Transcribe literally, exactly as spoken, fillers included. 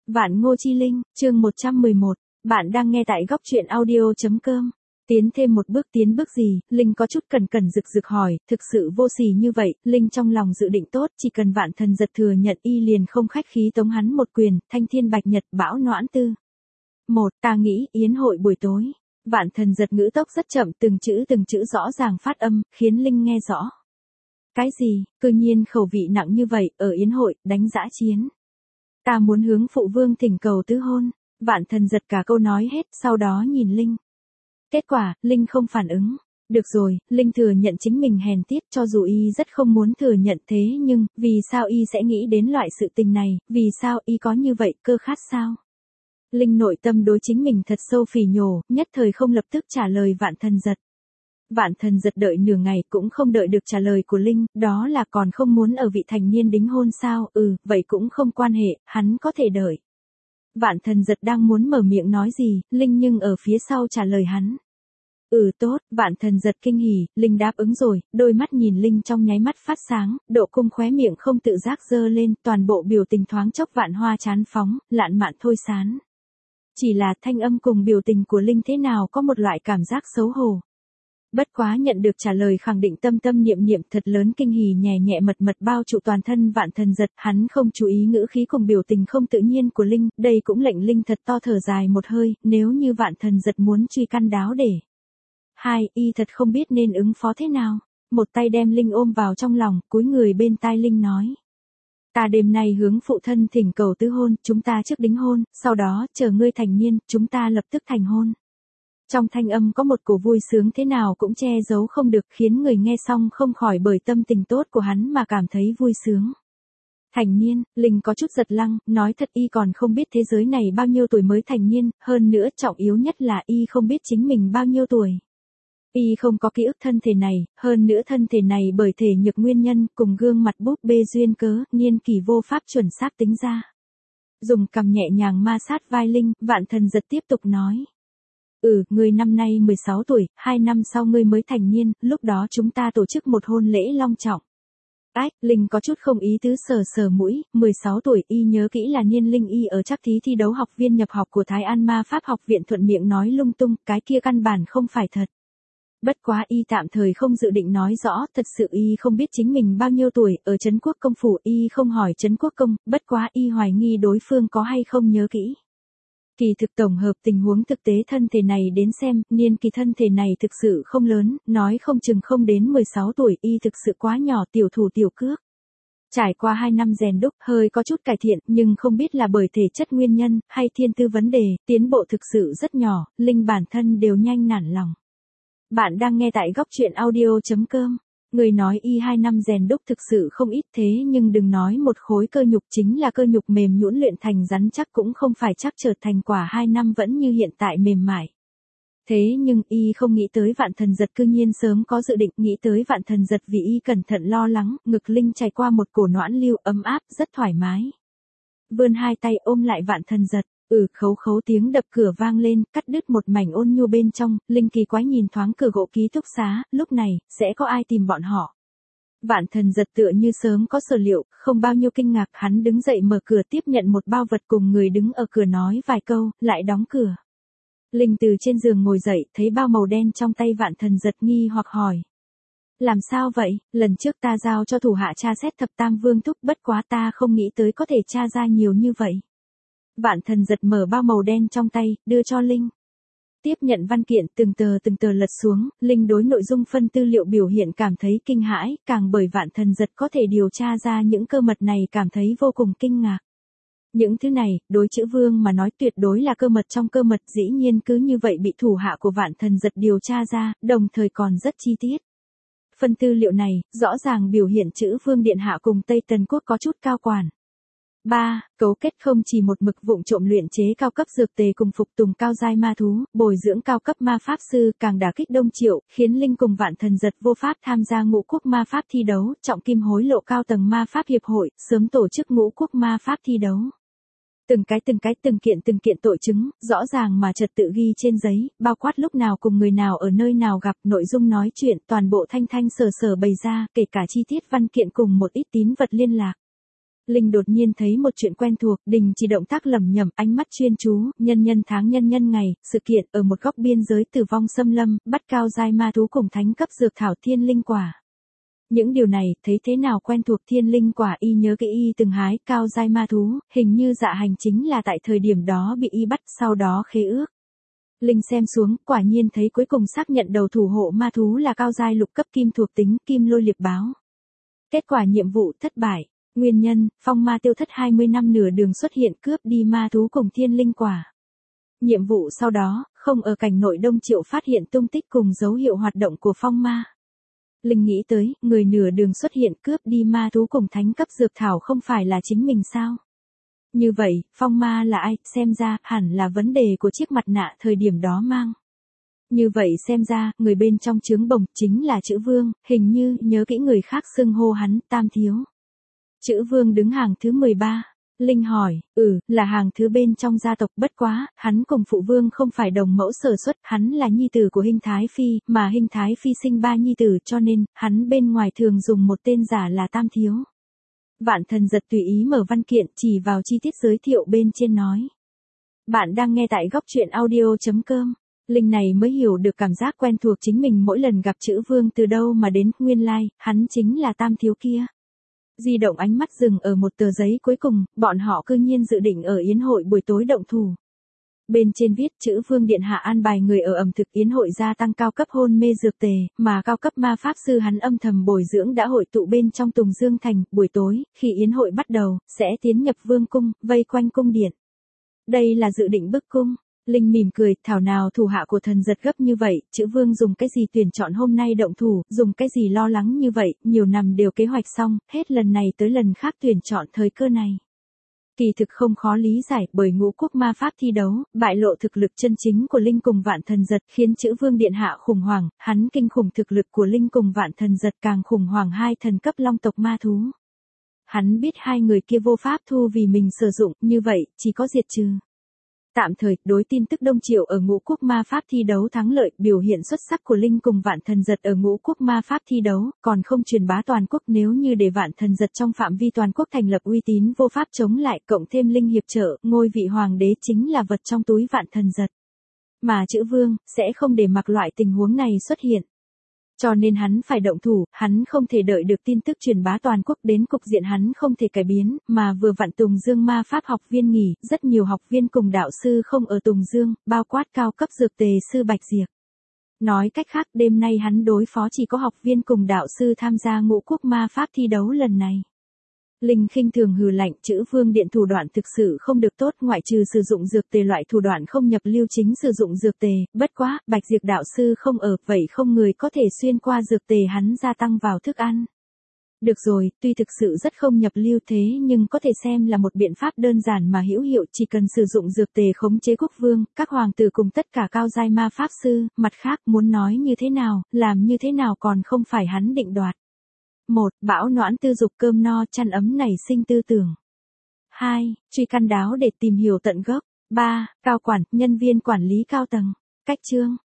Vạn Ngô Chi Linh, chương một trăm mười một, bạn đang nghe tại góc truyện audio.com. Tiến thêm một bước tiến bước gì, Linh có chút cẩn cẩn rực rực hỏi, thực sự vô sỉ như vậy, Linh trong lòng dự định tốt, chỉ cần Vạn Thần Giật thừa nhận y liền không khách khí tống hắn một quyền, thanh thiên bạch nhật bão noãn tư. Một, ta nghĩ, yến hội buổi tối. Vạn Thần Giật ngữ tốc rất chậm, từng chữ từng chữ rõ ràng phát âm, khiến Linh nghe rõ. Cái gì, cư nhiên khẩu vị nặng như vậy, ở yến hội, đánh dã chiến. Ta muốn hướng phụ vương thỉnh cầu tứ hôn. Vạn Thần Giật cả câu nói hết, sau đó nhìn Linh. Kết quả, Linh không phản ứng. Được rồi, Linh thừa nhận chính mình hèn tiết, cho dù y rất không muốn thừa nhận thế nhưng, vì sao y sẽ nghĩ đến loại sự tình này, vì sao y có như vậy, cơ khát sao? Linh nội tâm đối chính mình thật sâu phỉ nhổ, nhất thời không lập tức trả lời Vạn Thần Giật. Vạn Thần Giật đợi nửa ngày cũng không đợi được trả lời của Linh, đó là còn không muốn ở vị thành niên đính hôn sao, ừ, vậy cũng không quan hệ, hắn có thể đợi. Vạn Thần Giật đang muốn mở miệng nói gì, Linh nhưng ở phía sau trả lời hắn. Ừ tốt, Vạn Thần Giật kinh hỉ, Linh đáp ứng rồi, đôi mắt nhìn Linh trong nháy mắt phát sáng, độ cung khóe miệng không tự giác dơ lên, toàn bộ biểu tình thoáng chốc vạn hoa chán phóng, lạn mạn thôi sán. Chỉ là thanh âm cùng biểu tình của Linh thế nào có một loại cảm giác xấu hổ. Bất quá nhận được trả lời khẳng định tâm tâm niệm niệm thật lớn kinh hỉ nhẹ nhẹ mật mật bao trụ toàn thân Vạn Thần Giật, hắn không chú ý ngữ khí cùng biểu tình không tự nhiên của Linh, đây cũng lệnh Linh thật to thở dài một hơi, nếu như Vạn Thần Giật muốn truy căn đáo để. Hai, y thật không biết nên ứng phó thế nào. Một tay đem Linh ôm vào trong lòng, cúi người bên tai Linh nói. Ta đêm nay hướng phụ thân thỉnh cầu tứ hôn, chúng ta trước đính hôn, sau đó, chờ ngươi thành niên, chúng ta lập tức thành hôn. Trong thanh âm có một cổ vui sướng thế nào cũng che giấu không được, khiến người nghe xong không khỏi bởi tâm tình tốt của hắn mà cảm thấy vui sướng. Thành niên, Linh có chút giật lăng, nói thật y còn không biết thế giới này bao nhiêu tuổi mới thành niên, hơn nữa trọng yếu nhất là y không biết chính mình bao nhiêu tuổi. Y không có ký ức thân thể này, hơn nữa thân thể này bởi thể nhược nguyên nhân cùng gương mặt búp bê duyên cớ, niên kỳ vô pháp chuẩn xác tính ra. Dùng cằm nhẹ nhàng ma sát vai Linh, Vạn Thần Giật tiếp tục nói. Ừ, ngươi năm nay mười sáu tuổi, hai năm sau ngươi mới thành niên, lúc đó chúng ta tổ chức một hôn lễ long trọng. Ách, Linh có chút không ý tứ sờ sờ mũi, mười sáu tuổi y nhớ kỹ là niên Linh y ở chắc thí thi đấu học viên nhập học của Thái An Ma Pháp học viện thuận miệng nói lung tung, cái kia căn bản không phải thật. Bất quá y tạm thời không dự định nói rõ, thật sự y không biết chính mình bao nhiêu tuổi, ở Trấn Quốc Công phủ y không hỏi Trấn Quốc Công, bất quá y hoài nghi đối phương có hay không nhớ kỹ. Kỳ thực tổng hợp tình huống thực tế thân thể này đến xem, niên kỳ thân thể này thực sự không lớn, nói không chừng không đến mười sáu tuổi, y thực sự quá nhỏ, tiểu thủ tiểu cước. Trải qua hai năm rèn đúc, hơi có chút cải thiện, nhưng không biết là bởi thể chất nguyên nhân, hay thiên tư vấn đề, tiến bộ thực sự rất nhỏ, Linh bản thân đều nhanh nản lòng. Bạn đang nghe tại góc truyện audio.com. Người nói y hai năm rèn đúc thực sự không ít thế nhưng đừng nói một khối cơ nhục chính là cơ nhục mềm nhũn luyện thành rắn chắc cũng không phải chắc trở thành quả hai năm vẫn như hiện tại mềm mại. Thế nhưng y không nghĩ tới Vạn Thần Giật cư nhiên sớm có dự định, nghĩ tới Vạn Thần Giật vì y cẩn thận lo lắng, ngực Linh trải qua một cổ noãn lưu ấm áp rất thoải mái. Vươn hai tay ôm lại Vạn Thần Giật. Ừ, khấu khấu tiếng đập cửa vang lên, cắt đứt một mảnh ôn nhu bên trong, Linh kỳ quái nhìn thoáng cửa gỗ ký túc xá, lúc này, sẽ có ai tìm bọn họ. Vạn Thần Giật tựa như sớm có sở liệu, không bao nhiêu kinh ngạc, hắn đứng dậy mở cửa tiếp nhận một bao vật cùng người đứng ở cửa nói vài câu, lại đóng cửa. Linh từ trên giường ngồi dậy, thấy bao màu đen trong tay Vạn Thần Giật nghi hoặc hỏi. Làm sao vậy, lần trước ta giao cho thủ hạ tra xét thập tam vương thúc, bất quá ta không nghĩ tới có thể tra ra nhiều như vậy. Vạn Thần Giật mở bao màu đen trong tay, đưa cho Linh. Tiếp nhận văn kiện từng tờ từng tờ lật xuống, Linh đối nội dung phân tư liệu biểu hiện cảm thấy kinh hãi, càng bởi Vạn Thần Giật có thể điều tra ra những cơ mật này cảm thấy vô cùng kinh ngạc. Những thứ này, đối chữ vương mà nói tuyệt đối là cơ mật trong cơ mật, dĩ nhiên cứ như vậy bị thủ hạ của Vạn Thần Giật điều tra ra, đồng thời còn rất chi tiết. Phân tư liệu này, rõ ràng biểu hiện chữ vương điện hạ cùng Tây Tần Quốc có chút cao quản. ba. Cấu kết không chỉ một mực vụng trộm luyện chế cao cấp dược tề cùng phục tùng cao giai ma thú, bồi dưỡng cao cấp ma pháp sư, càng đả kích Đông Triệu, khiến Linh cùng Vạn Thần Giật vô pháp tham gia ngũ quốc ma pháp thi đấu, trọng kim hối lộ cao tầng ma pháp hiệp hội, sớm tổ chức ngũ quốc ma pháp thi đấu. Từng cái từng cái từng kiện từng kiện tội chứng, rõ ràng mà trật tự ghi trên giấy, bao quát lúc nào cùng người nào ở nơi nào gặp, nội dung nói chuyện, toàn bộ thanh thanh sở sở bày ra, kể cả chi tiết văn kiện cùng một ít tín vật liên lạc. Linh đột nhiên thấy một chuyện quen thuộc, đình chỉ động tác lẩm nhẩm, ánh mắt chuyên chú, nhân nhân tháng nhân nhân ngày, sự kiện ở một góc biên giới tử vong xâm lâm, bắt cao giai ma thú cùng thánh cấp dược thảo thiên linh quả. Những điều này, thấy thế nào quen thuộc, thiên linh quả y nhớ cái y từng hái, cao giai ma thú, hình như dạ hành chính là tại thời điểm đó bị y bắt, sau đó khế ước. Linh xem xuống, quả nhiên thấy cuối cùng xác nhận đầu thủ hộ ma thú là cao giai lục cấp kim thuộc tính, kim lôi liệp báo. Kết quả nhiệm vụ thất bại. Nguyên nhân, phong ma tiêu thất hai mươi năm nửa đường xuất hiện cướp đi ma thú cùng thiên linh quả. Nhiệm vụ sau đó, không ở cảnh nội Đông Triệu phát hiện tung tích cùng dấu hiệu hoạt động của phong ma. Linh nghĩ tới, người nửa đường xuất hiện cướp đi ma thú cùng thánh cấp dược thảo không phải là chính mình sao? Như vậy, phong ma là ai, xem ra, hẳn là vấn đề của chiếc mặt nạ thời điểm đó mang. Như vậy xem ra, người bên trong trướng bồng, chính là chữ Vương, hình như, nhớ kỹ người khác xưng hô hắn, Tam Thiếu. Chữ Vương đứng hàng thứ mười ba. Linh hỏi, ừ, là hàng thứ bên trong gia tộc, bất quá, hắn cùng phụ vương không phải đồng mẫu sở xuất, hắn là nhi tử của Hinh Thái Phi, mà Hinh Thái Phi sinh ba nhi tử cho nên, hắn bên ngoài thường dùng một tên giả là Tam Thiếu. Vạn Thần Giật tùy ý mở văn kiện, chỉ vào chi tiết giới thiệu bên trên nói. Bạn đang nghe tại góc truyện audio chấm com. Linh này mới hiểu được cảm giác quen thuộc chính mình mỗi lần gặp chữ Vương từ đâu mà đến, nguyên lai, like, hắn chính là Tam Thiếu kia. Di động ánh mắt dừng ở một tờ giấy cuối cùng, bọn họ cư nhiên dự định ở yến hội buổi tối động thủ. Bên trên viết chữ Vương điện hạ an bài người ở ẩm thực yến hội gia tăng cao cấp hôn mê dược tề, mà cao cấp ma pháp sư hắn âm thầm bồi dưỡng đã hội tụ bên trong Tùng Dương Thành, buổi tối, khi yến hội bắt đầu, sẽ tiến nhập vương cung, vây quanh cung điện. Đây là dự định bức cung. Linh mỉm cười, thảo nào thủ hạ của Thần Giật gấp như vậy, chữ Vương dùng cái gì tuyển chọn hôm nay động thủ, dùng cái gì lo lắng như vậy, nhiều năm đều kế hoạch xong, hết lần này tới lần khác tuyển chọn thời cơ này. Kỳ thực không khó lý giải, bởi ngũ quốc ma pháp thi đấu, bại lộ thực lực chân chính của Linh cùng Vạn Thần Giật, khiến chữ Vương điện hạ khủng hoảng, hắn kinh khủng thực lực của Linh cùng Vạn Thần Giật càng khủng hoảng hai thần cấp long tộc ma thú. Hắn biết hai người kia vô pháp thu vì mình sử dụng, như vậy, chỉ có diệt trừ. Tạm thời, đối tin tức Đông Triệu ở ngũ quốc ma pháp thi đấu thắng lợi, biểu hiện xuất sắc của Linh cùng Vạn Thần Giật ở ngũ quốc ma pháp thi đấu, còn không truyền bá toàn quốc, nếu như để Vạn Thần Giật trong phạm vi toàn quốc thành lập uy tín vô pháp chống lại, cộng thêm Linh hiệp trợ, ngôi vị hoàng đế chính là vật trong túi Vạn Thần Giật. Mà chữ Vương, sẽ không để mặc loại tình huống này xuất hiện. Cho nên hắn phải động thủ, hắn không thể đợi được tin tức truyền bá toàn quốc, đến cục diện hắn không thể cải biến, mà vừa vặn Tùng Dương ma pháp học viên nghỉ, rất nhiều học viên cùng đạo sư không ở Tùng Dương, bao quát cao cấp dược tề sư Bạch Diệp. Nói cách khác, đêm nay hắn đối phó chỉ có học viên cùng đạo sư tham gia ngũ quốc ma pháp thi đấu lần này. Linh khinh thường hừ lạnh, chữ Vương điện thủ đoạn thực sự không được tốt, ngoại trừ sử dụng dược tề loại thủ đoạn không nhập lưu chính sử dụng dược tề, bất quá, Bạch Diệp đạo sư không ở, vậy không người có thể xuyên qua dược tề hắn gia tăng vào thức ăn. Được rồi, tuy thực sự rất không nhập lưu thế nhưng có thể xem là một biện pháp đơn giản mà hữu hiệu, chỉ cần sử dụng dược tề khống chế quốc vương, các hoàng tử cùng tất cả cao giai ma pháp sư, mặt khác muốn nói như thế nào, làm như thế nào còn không phải hắn định đoạt. một. Bão noãn tư dục cơm no chăn ấm nảy sinh tư tưởng. hai. Truy căn đáo để tìm hiểu tận gốc. ba. Cao quản, nhân viên quản lý cao tầng. Cách chương.